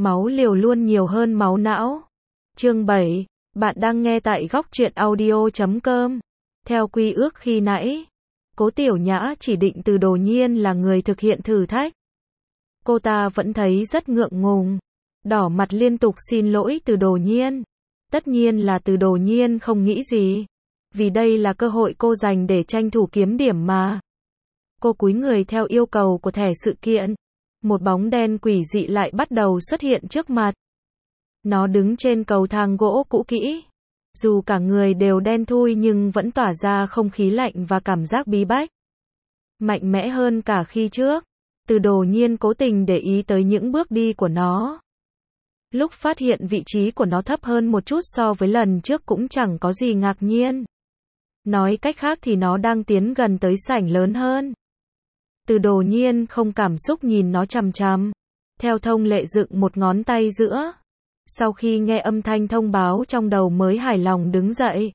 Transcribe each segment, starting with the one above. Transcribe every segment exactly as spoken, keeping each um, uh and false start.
máu liều luôn nhiều hơn máu não. Chương bảy, bạn đang nghe tại góc truyện audio chấm com. Theo quy ước khi nãy, Cố Tiểu Nhã chỉ định Từ Đồ Nhiên là người thực hiện thử thách. Cô ta vẫn thấy rất ngượng ngùng, đỏ mặt liên tục xin lỗi Từ Đồ Nhiên. Tất nhiên là Từ Đồ Nhiên không nghĩ gì, vì đây là cơ hội cô dành để tranh thủ kiếm điểm mà. Cô cúi người theo yêu cầu của thẻ sự kiện. Một bóng đen quỷ dị lại bắt đầu xuất hiện trước mặt. Nó đứng trên cầu thang gỗ cũ kỹ. Dù cả người đều đen thui nhưng vẫn tỏa ra không khí lạnh và cảm giác bí bách. Mạnh mẽ hơn cả khi trước. Từ Đồ Nhiên cố tình để ý tới những bước đi của nó. Lúc phát hiện vị trí của nó thấp hơn một chút so với lần trước cũng chẳng có gì ngạc nhiên. Nói cách khác thì nó đang tiến gần tới sảnh lớn hơn. Từ Đồ Nhiên không cảm xúc nhìn nó chằm chằm. Theo thông lệ dựng một ngón tay giữa. Sau khi nghe âm thanh thông báo trong đầu mới hài lòng đứng dậy.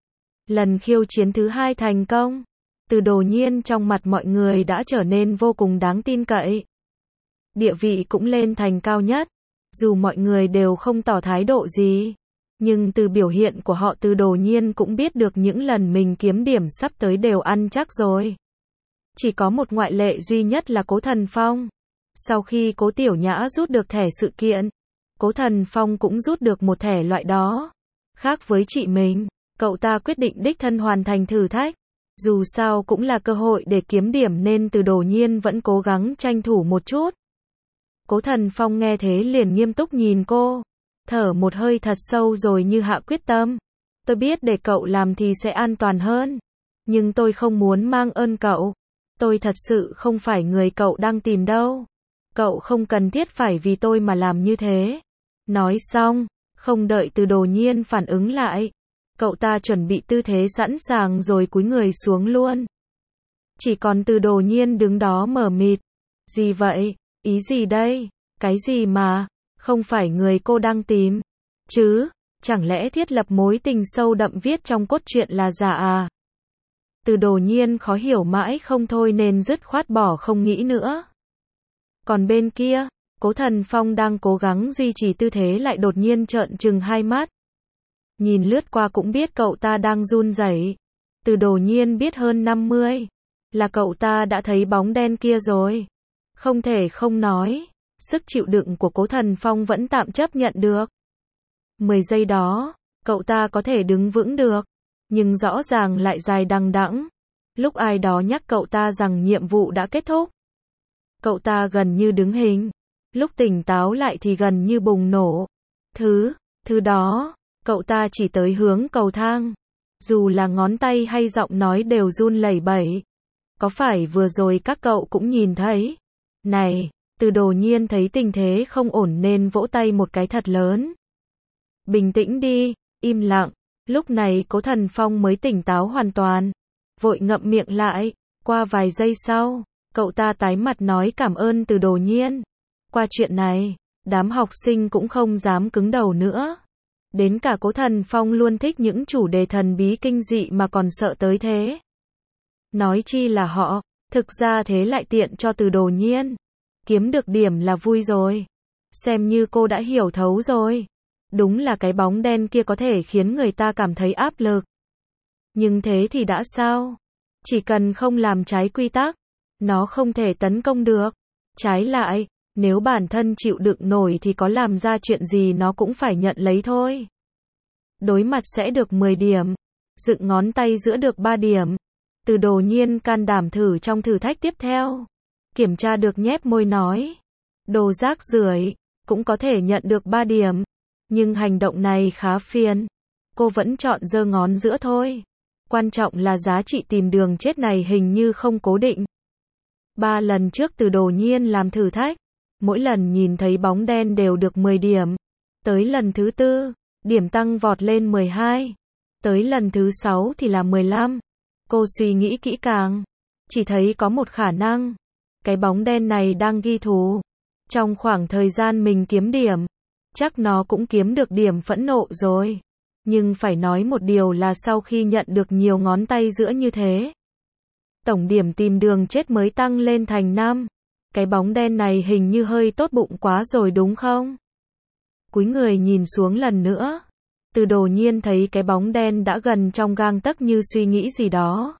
Lần khiêu chiến thứ hai thành công. Từ Đồ Nhiên trong mặt mọi người đã trở nên vô cùng đáng tin cậy. Địa vị cũng lên thành cao nhất. Dù mọi người đều không tỏ thái độ gì. Nhưng từ biểu hiện của họ Từ Đồ Nhiên cũng biết được những lần mình kiếm điểm sắp tới đều ăn chắc rồi. Chỉ có một ngoại lệ duy nhất là Cố Thần Phong. Sau khi Cố Tiểu Nhã rút được thẻ sự kiện, Cố Thần Phong cũng rút được một thẻ loại đó. Khác với chị mình, cậu ta quyết định đích thân hoàn thành thử thách. Dù sao cũng là cơ hội để kiếm điểm nên Từ Đồ Nhiên vẫn cố gắng tranh thủ một chút. Cố Thần Phong nghe thế liền nghiêm túc nhìn cô, thở một hơi thật sâu rồi như hạ quyết tâm. Tôi biết để cậu làm thì sẽ an toàn hơn. Nhưng tôi không muốn mang ơn cậu. Tôi thật sự không phải người cậu đang tìm đâu. Cậu không cần thiết phải vì tôi mà làm như thế. Nói xong, không đợi Từ Đồ Nhiên phản ứng lại. Cậu ta chuẩn bị tư thế sẵn sàng rồi cúi người xuống luôn. Chỉ còn Từ Đồ Nhiên đứng đó mờ mịt. Gì vậy? Ý gì đây? Cái gì mà? Không phải người cô đang tìm. Chứ, chẳng lẽ thiết lập mối tình sâu đậm viết trong cốt truyện là giả à? Từ Đồ Nhiên khó hiểu mãi không thôi nên dứt khoát bỏ không nghĩ nữa. Còn bên kia, Cố Thần Phong đang cố gắng duy trì tư thế lại đột nhiên trợn trừng hai mắt. Nhìn lướt qua cũng biết cậu ta đang run rẩy. Từ Đồ Nhiên biết hơn năm mươi. Là cậu ta đã thấy bóng đen kia rồi. Không thể không nói. Sức chịu đựng của Cố Thần Phong vẫn tạm chấp nhận được. mười giây đó, cậu ta có thể đứng vững được. Nhưng rõ ràng lại dài đằng đẵng. Lúc ai đó nhắc cậu ta rằng nhiệm vụ đã kết thúc, cậu ta gần như đứng hình. Lúc tỉnh táo lại thì gần như bùng nổ. Thứ, thứ đó, cậu ta chỉ tới hướng cầu thang. Dù là ngón tay hay giọng nói đều run lẩy bẩy. Có phải vừa rồi các cậu cũng nhìn thấy? Này, Từ Đồ Nhiên thấy tình thế không ổn nên vỗ tay một cái thật lớn. Bình tĩnh đi, im lặng. Lúc này Cố Thần Phong mới tỉnh táo hoàn toàn. Vội ngậm miệng lại. Qua vài giây sau, cậu ta tái mặt nói cảm ơn Từ Đồ Nhiên. Qua chuyện này, đám học sinh cũng không dám cứng đầu nữa. Đến cả Cố Thần Phong luôn thích những chủ đề thần bí kinh dị mà còn sợ tới thế. Nói chi là họ, thực ra thế lại tiện cho Từ Đồ Nhiên. Kiếm được điểm là vui rồi. Xem như cô đã hiểu thấu rồi. Đúng là cái bóng đen kia có thể khiến người ta cảm thấy áp lực. Nhưng thế thì đã sao? Chỉ cần không làm trái quy tắc, nó không thể tấn công được. Trái lại, nếu bản thân chịu đựng nổi thì có làm ra chuyện gì nó cũng phải nhận lấy thôi. Đối mặt sẽ được mười điểm. Dựng ngón tay giữa được ba điểm. Từ Đồ Nhiên can đảm thử trong thử thách tiếp theo. Kiểm tra được nhếch môi nói. Đồ rác rưởi, cũng có thể nhận được ba điểm. Nhưng hành động này khá phiền. Cô vẫn chọn giơ ngón giữa thôi. Quan trọng là giá trị tìm đường chết này hình như không cố định. Ba lần trước Từ Đồ Nhiên làm thử thách. Mỗi lần nhìn thấy bóng đen đều được mười điểm. Tới lần thứ tư, điểm tăng vọt lên mười hai. Tới lần thứ sáu thì là mười lăm. Cô suy nghĩ kỹ càng. Chỉ thấy có một khả năng. Cái bóng đen này đang ghi thù. Trong khoảng thời gian mình kiếm điểm, chắc nó cũng kiếm được điểm phẫn nộ rồi. Nhưng phải nói một điều là sau khi nhận được nhiều ngón tay giữa như thế, tổng điểm tìm đường chết mới tăng lên thành năm. Cái bóng đen này hình như hơi tốt bụng quá rồi đúng không? cúi người nhìn xuống lần nữa. Từ Đồ Nhiên thấy cái bóng đen đã gần trong gang tấc như suy nghĩ gì đó.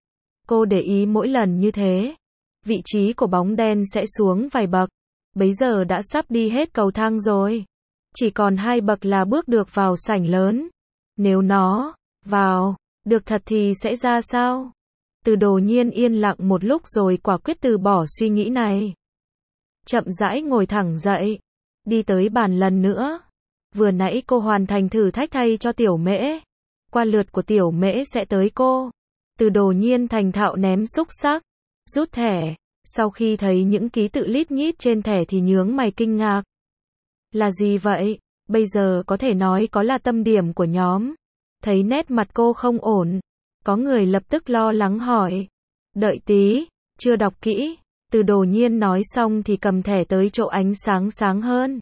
Cô để ý mỗi lần như thế, vị trí của bóng đen sẽ xuống vài bậc. Bấy giờ đã sắp đi hết cầu thang rồi. Chỉ còn hai bậc là bước được vào sảnh lớn. Nếu nó vào được thật thì sẽ ra sao? Từ Đồ Nhiên yên lặng một lúc rồi quả quyết từ bỏ suy nghĩ này. Chậm rãi ngồi thẳng dậy, đi tới bàn lần nữa. Vừa nãy cô hoàn thành thử thách thay cho Tiểu Mễ. Qua lượt của Tiểu Mễ sẽ tới cô. Từ Đồ Nhiên thành thạo ném xúc xắc, rút thẻ. Sau khi thấy những ký tự lít nhít trên thẻ thì nhướng mày kinh ngạc. Là gì vậy? Bây giờ có thể nói có là tâm điểm của nhóm. Thấy nét mặt cô không ổn, có người lập tức lo lắng hỏi. Đợi tí, chưa đọc kỹ. Từ Đồ Nhiên nói xong thì cầm thẻ tới chỗ ánh sáng sáng hơn.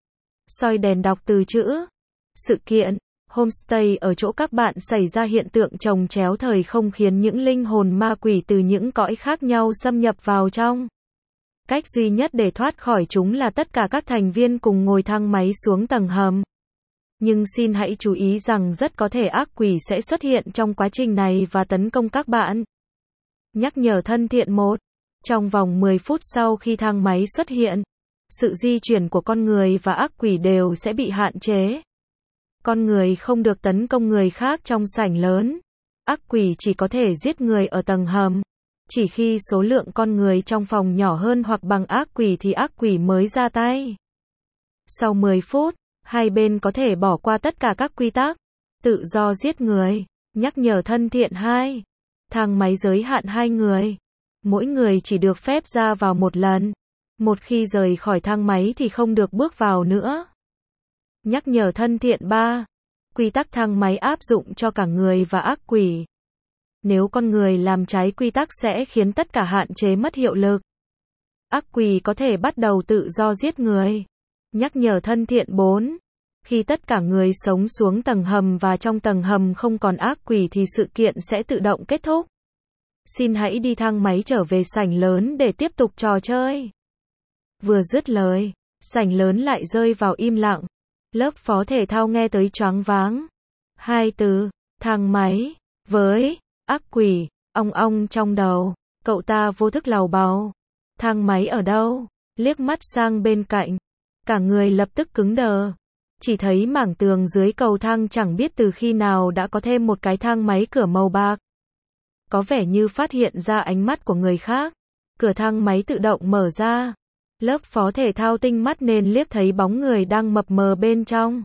Soi đèn đọc từ chữ. Sự kiện, homestay ở chỗ các bạn xảy ra hiện tượng chồng chéo thời không khiến những linh hồn ma quỷ từ những cõi khác nhau xâm nhập vào trong. Cách duy nhất để thoát khỏi chúng là tất cả các thành viên cùng ngồi thang máy xuống tầng hầm. Nhưng xin hãy chú ý rằng rất có thể ác quỷ sẽ xuất hiện trong quá trình này và tấn công các bạn. Nhắc nhở thân thiện một. Trong vòng mười phút sau khi thang máy xuất hiện, sự di chuyển của con người và ác quỷ đều sẽ bị hạn chế. Con người không được tấn công người khác trong sảnh lớn. Ác quỷ chỉ có thể giết người ở tầng hầm. Chỉ khi số lượng con người trong phòng nhỏ hơn hoặc bằng ác quỷ thì ác quỷ mới ra tay. Sau mười phút, hai bên có thể bỏ qua tất cả các quy tắc. Tự do giết người. Nhắc nhở thân thiện hai. Thang máy giới hạn hai người. Mỗi người chỉ được phép ra vào một lần. Một khi rời khỏi thang máy thì không được bước vào nữa. Nhắc nhở thân thiện ba. Quy tắc thang máy áp dụng cho cả người và ác quỷ. Nếu con người làm trái quy tắc sẽ khiến tất cả hạn chế mất hiệu lực. Ác quỷ có thể bắt đầu tự do giết người. Nhắc nhở thân thiện bốn. Khi tất cả người sống xuống tầng hầm và trong tầng hầm không còn ác quỷ thì sự kiện sẽ tự động kết thúc. Xin hãy đi thang máy trở về sảnh lớn để tiếp tục trò chơi. Vừa dứt lời, sảnh lớn lại rơi vào im lặng. Lớp phó thể thao nghe tới choáng váng. Hai từ, thang máy, với, ác quỷ, ong ong trong đầu. Cậu ta vô thức lầu bầu. Thang máy ở đâu? Liếc mắt sang bên cạnh. Cả người lập tức cứng đờ. Chỉ thấy mảng tường dưới cầu thang chẳng biết từ khi nào đã có thêm một cái thang máy cửa màu bạc. Có vẻ như phát hiện ra ánh mắt của người khác. Cửa thang máy tự động mở ra. Lớp phó thể thao tinh mắt nên liếc thấy bóng người đang mập mờ bên trong.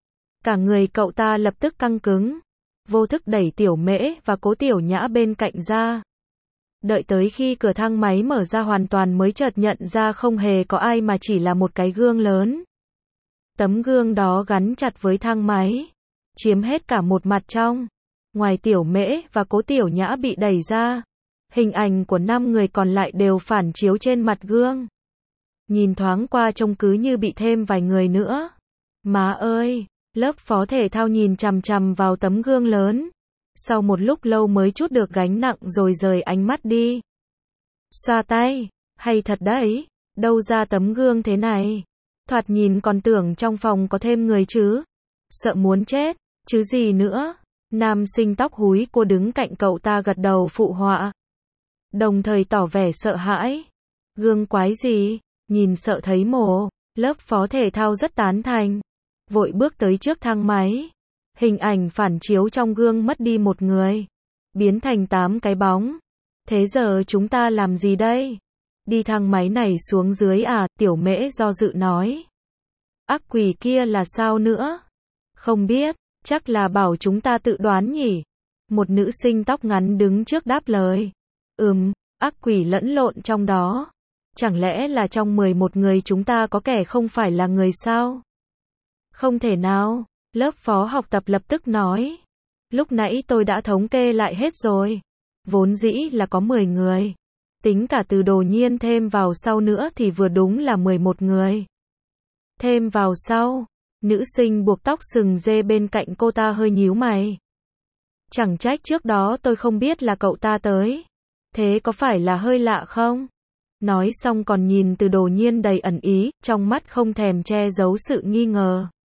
Cả người cậu ta lập tức căng cứng. Vô thức đẩy Tiểu Mễ và Cố Tiểu Nhã bên cạnh ra. Đợi tới khi cửa thang máy mở ra hoàn toàn mới chợt nhận ra không hề có ai mà chỉ là một cái gương lớn. Tấm gương đó gắn chặt với thang máy. Chiếm hết cả một mặt trong. Ngoài Tiểu Mễ và Cố Tiểu Nhã bị đẩy ra, hình ảnh của năm người còn lại đều phản chiếu trên mặt gương. Nhìn thoáng qua trông cứ như bị thêm vài người nữa. Má ơi, lớp phó thể thao nhìn chằm chằm vào tấm gương lớn. Sau một lúc lâu mới trút được gánh nặng rồi rời ánh mắt đi. Xoa tay, hay thật đấy, đâu ra tấm gương thế này. Thoạt nhìn còn tưởng trong phòng có thêm người chứ. Sợ muốn chết, chứ gì nữa. Nam sinh tóc húi cô đứng cạnh cậu ta gật đầu phụ họa. Đồng thời tỏ vẻ sợ hãi. Gương quái gì, nhìn sợ thấy mồ. Lớp phó thể thao rất tán thành. Vội bước tới trước thang máy. Hình ảnh phản chiếu trong gương mất đi một người. Biến thành tám cái bóng. Thế giờ chúng ta làm gì đây? Đi thang máy này xuống dưới à? Tiểu Mễ do dự nói. Ác quỷ kia là sao nữa? Không biết. Chắc là bảo chúng ta tự đoán nhỉ? Một nữ sinh tóc ngắn đứng trước đáp lời. Ừm, ác quỷ lẫn lộn trong đó. Chẳng lẽ là trong mười một người chúng ta có kẻ không phải là người sao? Không thể nào, lớp phó học tập lập tức nói. Lúc nãy tôi đã thống kê lại hết rồi. Vốn dĩ là có mười người. Tính cả Từ Đồ Nhiên thêm vào sau nữa thì vừa đúng là mười một người. Thêm vào sau. Nữ sinh buộc tóc sừng dê bên cạnh cô ta hơi nhíu mày. Chẳng trách trước đó tôi không biết là cậu ta tới. Thế có phải là hơi lạ không? Nói xong còn nhìn Từ Đồ Nhiên đầy ẩn ý, trong mắt không thèm che giấu sự nghi ngờ.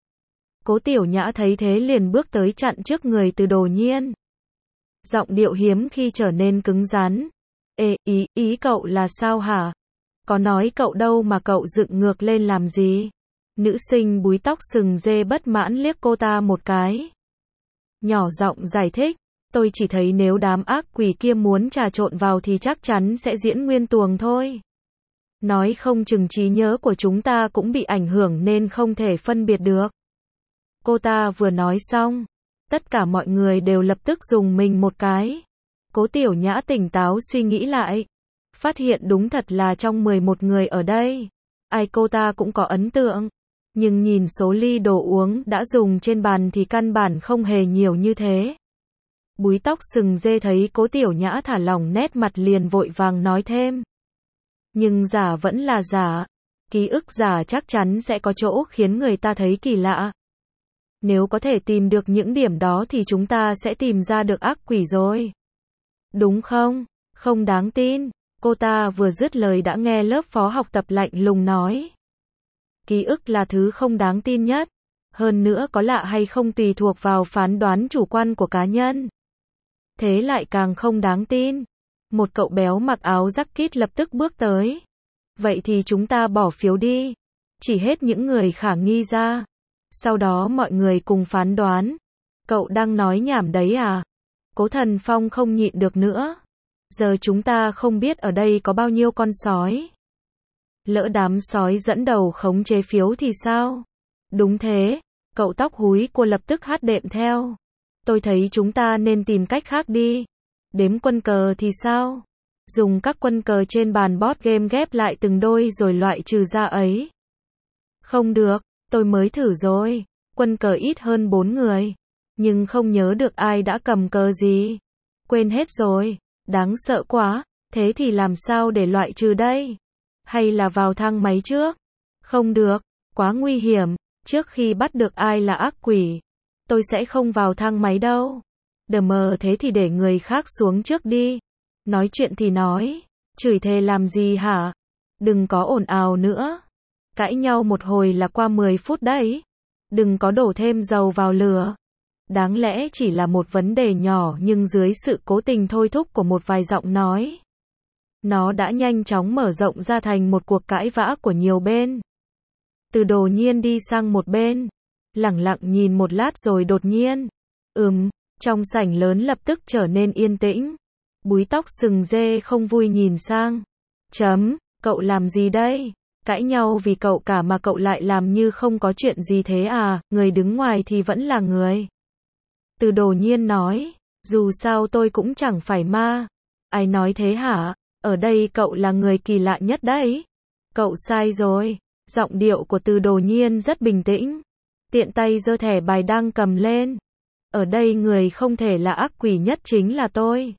Cố Tiểu Nhã thấy thế liền bước tới chặn trước người Từ Đồ Nhiên. Giọng điệu hiếm khi trở nên cứng rắn. Ê, ý, ý cậu là sao hả? Có nói cậu đâu mà cậu dựng ngược lên làm gì? Nữ sinh búi tóc sừng dê bất mãn liếc cô ta một cái. Nhỏ giọng giải thích. Tôi chỉ thấy nếu đám ác quỷ kia muốn trà trộn vào thì chắc chắn sẽ diễn nguyên tuồng thôi. Nói không chừng trí nhớ của chúng ta cũng bị ảnh hưởng nên không thể phân biệt được. Cô ta vừa nói xong, tất cả mọi người đều lập tức rùng mình một cái. Cố Tiểu Nhã tỉnh táo suy nghĩ lại, phát hiện đúng thật là trong mười một người ở đây, ai cô ta cũng có ấn tượng. Nhưng nhìn số ly đồ uống đã dùng trên bàn thì căn bản không hề nhiều như thế. Búi tóc sừng dê thấy Cố Tiểu Nhã thả lỏng nét mặt liền vội vàng nói thêm. Nhưng giả vẫn là giả, ký ức giả chắc chắn sẽ có chỗ khiến người ta thấy kỳ lạ. Nếu có thể tìm được những điểm đó thì chúng ta sẽ tìm ra được ác quỷ rồi. Đúng không? Không đáng tin. Cô ta vừa dứt lời đã nghe lớp phó học tập lạnh lùng nói. Ký ức là thứ không đáng tin nhất. Hơn nữa có lạ hay không tùy thuộc vào phán đoán chủ quan của cá nhân. Thế lại càng không đáng tin. Một cậu béo mặc áo jacket lập tức bước tới. Vậy thì chúng ta bỏ phiếu đi. Chỉ hết những người khả nghi ra. Sau đó mọi người cùng phán đoán. Cậu đang nói nhảm đấy à? Cố Thần Phong không nhịn được nữa. Giờ chúng ta không biết ở đây có bao nhiêu con sói. Lỡ đám sói dẫn đầu khống chế phiếu thì sao? Đúng thế, cậu tóc húi cua lập tức hát đệm theo. Tôi thấy chúng ta nên tìm cách khác đi. Đếm quân cờ thì sao? Dùng các quân cờ trên bàn board game ghép lại từng đôi rồi loại trừ ra ấy. Không được, tôi mới thử rồi. Quân cờ ít hơn bốn người. Nhưng không nhớ được ai đã cầm cờ gì. Quên hết rồi. Đáng sợ quá. Thế thì làm sao để loại trừ đây? Hay là vào thang máy trước? Không được. Quá nguy hiểm. Trước khi bắt được ai là ác quỷ, tôi sẽ không vào thang máy đâu. Đờ mờ thế thì để người khác xuống trước đi. Nói chuyện thì nói. Chửi thề làm gì hả? Đừng có ồn ào nữa. Cãi nhau một hồi là qua mười phút đấy. Đừng có đổ thêm dầu vào lửa. Đáng lẽ chỉ là một vấn đề nhỏ nhưng dưới sự cố tình thôi thúc của một vài giọng nói, nó đã nhanh chóng mở rộng ra thành một cuộc cãi vã của nhiều bên. Từ Đồ Nhiên đi sang một bên, lẳng lặng nhìn một lát rồi đột nhiên, ừm, trong sảnh lớn lập tức trở nên yên tĩnh. Búi tóc sừng dê không vui nhìn sang. Chấm, cậu làm gì đây? Cãi nhau vì cậu cả mà cậu lại làm như không có chuyện gì thế à? Người đứng ngoài thì vẫn là người. Từ Đồ Nhiên nói, dù sao tôi cũng chẳng phải ma. Ai nói thế hả? Ở đây cậu là người kỳ lạ nhất đấy. Cậu sai rồi. Giọng điệu của Từ Đồ Nhiên rất bình tĩnh. Tiện tay giơ thẻ bài đang cầm lên. Ở đây người không thể là ác quỷ nhất chính là tôi.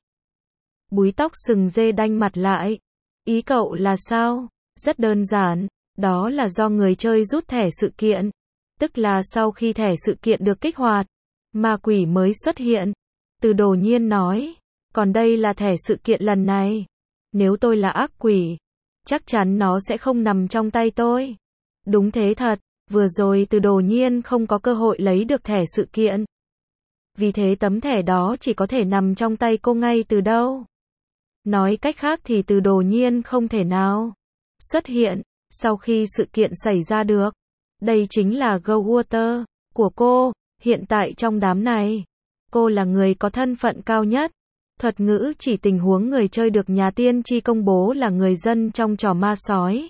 Búi tóc sừng dê đanh mặt lại. Ý cậu là sao? Rất đơn giản. Đó là do người chơi rút thẻ sự kiện. Tức là sau khi thẻ sự kiện được kích hoạt, ma quỷ mới xuất hiện. Từ Đồ Nhiên nói. Còn đây là thẻ sự kiện lần này. Nếu tôi là ác quỷ, chắc chắn nó sẽ không nằm trong tay tôi. Đúng thế thật. Vừa rồi Từ Đồ Nhiên không có cơ hội lấy được thẻ sự kiện. Vì thế tấm thẻ đó chỉ có thể nằm trong tay cô ngay từ đâu. Nói cách khác thì Từ Đồ Nhiên không thể nào xuất hiện sau khi sự kiện xảy ra được. Đây chính là Go Water của cô. Hiện tại trong đám này, cô là người có thân phận cao nhất. Thuật ngữ chỉ tình huống người chơi được nhà tiên tri công bố là người dân trong trò ma sói.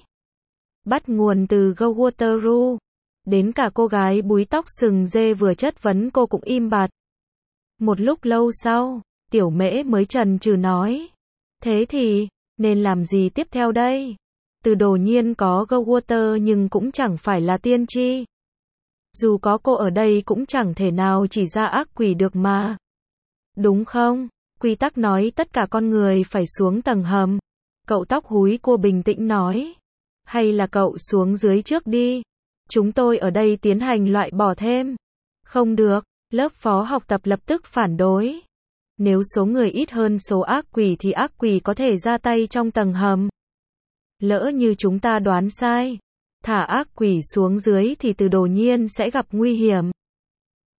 Bắt nguồn từ Go Water Ru. Đến cả cô gái búi tóc sừng dê vừa chất vấn cô cũng im bặt. Một lúc lâu sau, Tiểu Mễ mới chần chừ nói. Thế thì, nên làm gì tiếp theo đây? Từ Đồ Nhiên có Go Water nhưng cũng chẳng phải là tiên tri. Dù có cô ở đây cũng chẳng thể nào chỉ ra ác quỷ được mà. Đúng không? Quy tắc nói tất cả con người phải xuống tầng hầm. Cậu tóc húi cua bình tĩnh nói. Hay là cậu xuống dưới trước đi. Chúng tôi ở đây tiến hành loại bỏ thêm. Không được, lớp phó học tập lập tức phản đối. Nếu số người ít hơn số ác quỷ thì ác quỷ có thể ra tay trong tầng hầm. Lỡ như chúng ta đoán sai, thả ác quỷ xuống dưới thì Từ Đồ Nhiên sẽ gặp nguy hiểm.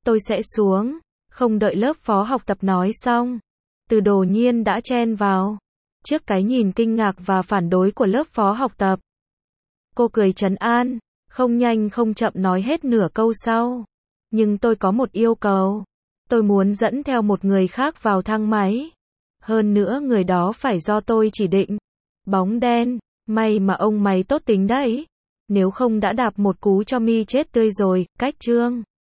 tôi sẽ xuống. Không đợi lớp phó học tập nói xong, Từ Đồ Nhiên đã chen vào. Trước cái nhìn kinh ngạc và phản đối của lớp phó học tập, cô cười trấn an, không nhanh không chậm nói hết nửa câu sau. Nhưng tôi có một yêu cầu. Tôi muốn dẫn theo một người khác vào thang máy. Hơn nữa người đó phải do tôi chỉ định. Bóng đen, may mà ông mày tốt tính đấy. Nếu không đã đạp một cú cho mi chết tươi rồi, cách chương.